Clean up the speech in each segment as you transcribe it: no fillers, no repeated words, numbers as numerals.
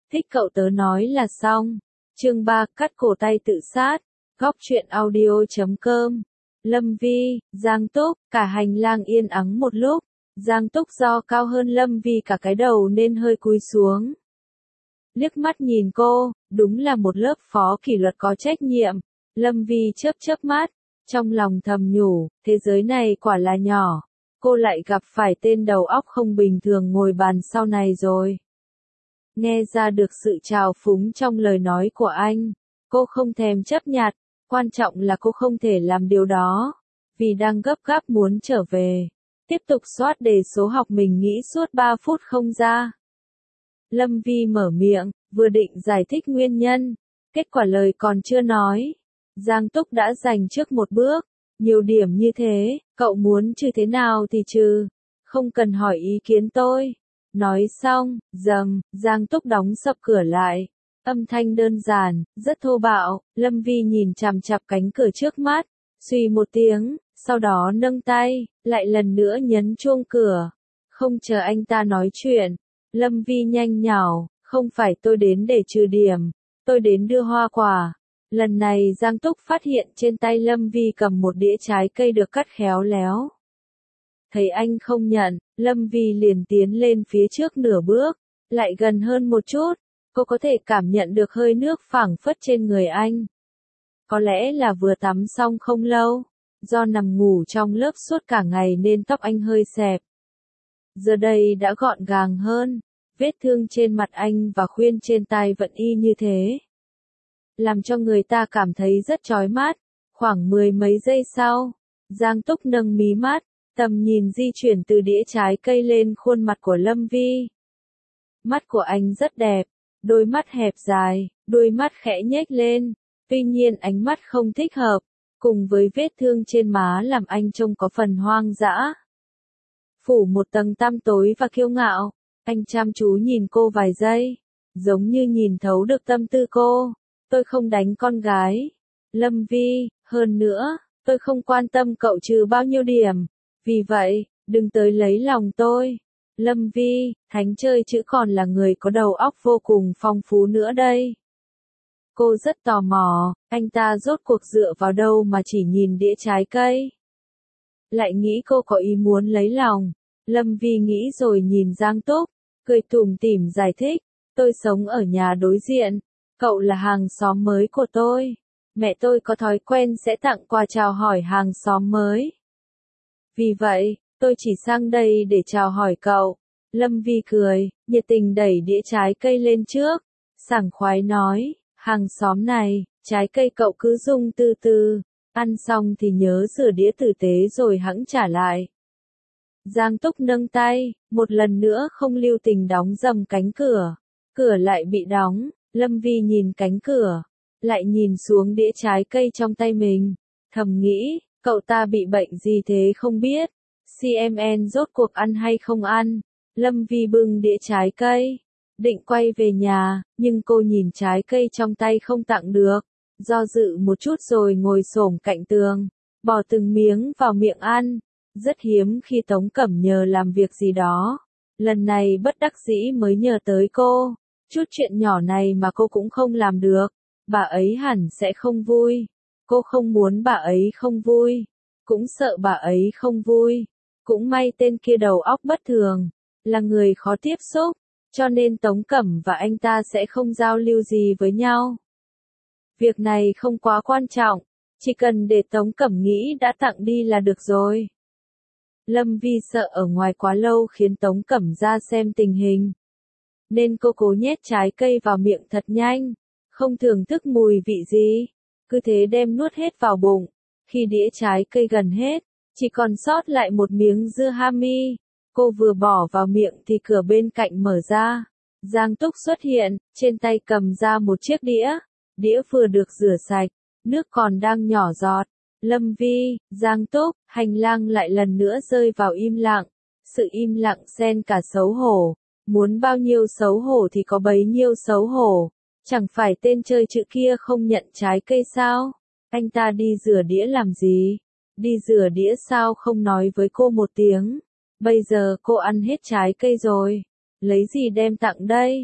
Thích cậu tớ nói là xong. Chương 3, cắt cổ tay tự sát. Góc truyện audio.com. Lâm Vi, Giang Túc, cả hành lang yên ắng một lúc. Giang Túc do cao hơn Lâm Vi cả cái đầu nên hơi cúi xuống. Liếc mắt nhìn cô, đúng là một lớp phó kỷ luật có trách nhiệm. Lâm Vi chớp chớp mắt, trong lòng thầm nhủ, thế giới này quả là nhỏ. Cô lại gặp phải tên đầu óc không bình thường ngồi bàn sau này rồi. Nghe ra được sự trào phúng trong lời nói của anh. Cô không thèm chấp nhặt, quan trọng là cô không thể làm điều đó. Vì đang gấp gáp muốn trở về. Tiếp tục soát đề số học mình nghĩ suốt 3 phút không ra. Lâm Vi mở miệng, vừa định giải thích nguyên nhân. Kết quả lời còn chưa nói. Giang Túc đã giành trước một bước. Nhiều điểm như thế, cậu muốn trừ thế nào thì trừ. Không cần hỏi ý kiến tôi. Nói xong, Giang Túc đóng sập cửa lại. Âm thanh đơn giản, rất thô bạo. Lâm Vi nhìn chằm chằm cánh cửa trước mắt. Suy một tiếng, sau đó nâng tay, lại lần nữa nhấn chuông cửa. Không chờ anh ta nói chuyện. Lâm Vi nhanh nhảu, không phải tôi đến để trừ điểm. Tôi đến đưa hoa quả. Lần này Giang Túc phát hiện trên tay Lâm Vi cầm một đĩa trái cây được cắt khéo léo. Thấy anh không nhận, Lâm Vi liền tiến lên phía trước nửa bước, lại gần hơn một chút. Cô có thể cảm nhận được hơi nước phảng phất trên người anh. Có lẽ là vừa tắm xong không lâu, do nằm ngủ trong lớp suốt cả ngày nên tóc anh hơi xẹp. Giờ đây đã gọn gàng hơn, vết thương trên mặt anh và khuyên trên tai vẫn y như thế. Làm cho người ta cảm thấy rất chói mắt. Khoảng 10 mấy giây sau, Giang Túc nâng mí mắt, tầm nhìn di chuyển từ đĩa trái cây lên khuôn mặt của Lâm Vi. Mắt của anh rất đẹp, đôi mắt hẹp dài, đôi mắt khẽ nhếch lên, tuy nhiên ánh mắt không thích hợp, cùng với vết thương trên má làm anh trông có phần hoang dã. Phủ một tầng tăm tối và kiêu ngạo, anh chăm chú nhìn cô vài giây, giống như nhìn thấu được tâm tư cô. Tôi không đánh con gái. Lâm Vi, hơn nữa, tôi không quan tâm cậu trừ bao nhiêu điểm. Vì vậy, đừng tới lấy lòng tôi. Lâm Vi, thánh chơi chữ còn là người có đầu óc vô cùng phong phú nữa đây. Cô rất tò mò, anh ta rốt cuộc dựa vào đâu mà chỉ nhìn đĩa trái cây. Lại nghĩ cô có ý muốn lấy lòng. Lâm Vi nghĩ rồi nhìn Giang Túc, cười tủm tỉm giải thích. Tôi sống ở nhà đối diện. Cậu là hàng xóm mới của tôi. Mẹ tôi có thói quen sẽ tặng quà chào hỏi hàng xóm mới. Vì vậy, tôi chỉ sang đây để chào hỏi cậu. Lâm Vi cười, nhiệt tình đẩy đĩa trái cây lên trước. Sảng khoái nói, hàng xóm này, trái cây cậu cứ dùng từ từ. Ăn xong thì nhớ rửa đĩa tử tế rồi hẵng trả lại. Giang Túc nâng tay, một lần nữa không lưu tình đóng dầm cánh cửa. Cửa lại bị đóng. Lâm Vi nhìn cánh cửa, lại nhìn xuống đĩa trái cây trong tay mình, thầm nghĩ, cậu ta bị bệnh gì thế không biết, CMN rốt cuộc ăn hay không ăn. Lâm Vi bưng đĩa trái cây, định quay về nhà, nhưng cô nhìn trái cây trong tay không tặng được, do dự một chút rồi ngồi xổm cạnh tường, bỏ từng miếng vào miệng ăn, rất hiếm khi Tống Cẩm nhờ làm việc gì đó, lần này bất đắc dĩ mới nhờ tới cô. Chút chuyện nhỏ này mà cô cũng không làm được, bà ấy hẳn sẽ không vui. Cô không muốn bà ấy không vui, cũng sợ bà ấy không vui. Cũng may tên kia đầu óc bất thường, là người khó tiếp xúc, cho nên Tống Cẩm và anh ta sẽ không giao lưu gì với nhau. Việc này không quá quan trọng, chỉ cần để Tống Cẩm nghĩ đã tặng đi là được rồi. Lâm Vi sợ ở ngoài quá lâu khiến Tống Cẩm ra xem tình hình. Nên cô cố nhét trái cây vào miệng thật nhanh, không thưởng thức mùi vị gì, cứ thế đem nuốt hết vào bụng. Khi đĩa trái cây gần hết, chỉ còn sót lại một miếng dưa hami, cô vừa bỏ vào miệng thì cửa bên cạnh mở ra. Giang Túc xuất hiện, trên tay cầm ra một chiếc đĩa vừa được rửa sạch, nước còn đang nhỏ giọt. Lâm Vi, Giang Túc, hành lang lại lần nữa rơi vào im lặng, sự im lặng xen cả xấu hổ. Muốn bao nhiêu xấu hổ thì có bấy nhiêu xấu hổ. Chẳng phải tên chơi chữ kia không nhận trái cây sao? Anh ta đi rửa đĩa làm gì? Đi rửa đĩa sao không nói với cô một tiếng? Bây giờ cô ăn hết trái cây rồi. Lấy gì đem tặng đây?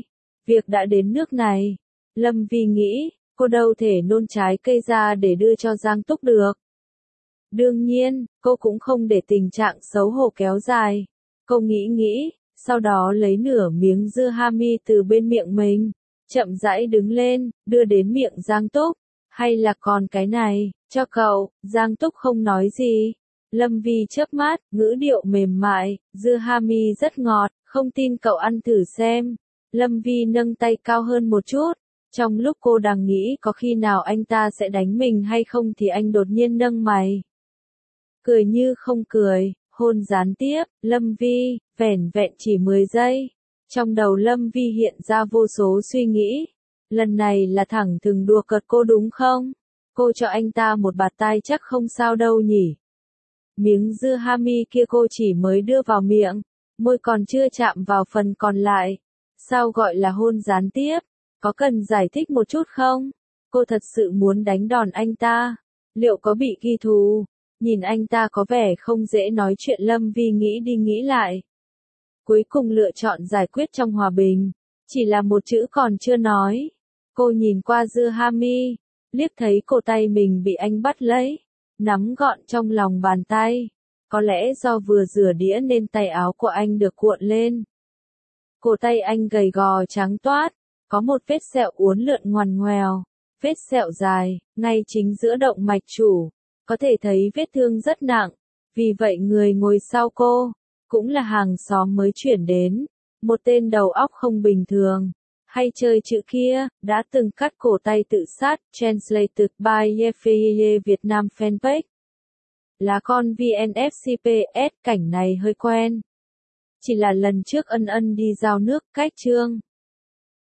Việc đã đến nước này, Lâm Vi nghĩ, cô đâu thể nôn trái cây ra để đưa cho Giang Túc được. Đương nhiên, cô cũng không để tình trạng xấu hổ kéo dài. Cô nghĩ, sau đó lấy nửa miếng dưa hami từ bên miệng mình, chậm rãi đứng lên, đưa đến miệng Giang Túc. Hay là còn cái này, cho cậu. Giang Túc không nói gì. Lâm Vi chớp mắt, ngữ điệu mềm mại, dưa hami rất ngọt, không tin cậu ăn thử xem. Lâm Vi nâng tay cao hơn một chút. Trong lúc cô đang nghĩ có khi nào anh ta sẽ đánh mình hay không thì anh đột nhiên nâng mày. Cười như không cười, hôn gián tiếp, Lâm Vi, vẻn vẹn chỉ 10 giây. Trong đầu Lâm Vi hiện ra vô số suy nghĩ. Lần này là thẳng thừng đùa cợt cô đúng không? Cô cho anh ta một bạt tai chắc không sao đâu nhỉ. Miếng dưa hami kia cô chỉ mới đưa vào miệng, môi còn chưa chạm vào phần còn lại. Sao gọi là hôn gián tiếp? Có cần giải thích một chút không? Cô thật sự muốn đánh đòn anh ta. Liệu có bị ghi thù? Nhìn anh ta có vẻ không dễ nói chuyện, Lâm Vi nghĩ đi nghĩ lại. Cuối cùng lựa chọn giải quyết trong hòa bình. Chỉ là một chữ còn chưa nói. Cô nhìn qua dưa hami, liếc thấy cổ tay mình bị anh bắt lấy, nắm gọn trong lòng bàn tay. Có lẽ do vừa rửa đĩa nên tay áo của anh được cuộn lên. Cổ tay anh gầy gò trắng toát, có một vết sẹo uốn lượn ngoằn ngoèo, vết sẹo dài, ngay chính giữa động mạch chủ. Có thể thấy vết thương rất nặng, vì vậy người ngồi sau cô, cũng là hàng xóm mới chuyển đến, một tên đầu óc không bình thường, hay chơi chữ kia, đã từng cắt cổ tay tự sát, translated by Yefeye Việt Nam fanpage. Là con VNFCPS, cảnh này hơi quen. Chỉ là lần trước ân ân đi giao nước, cách chương.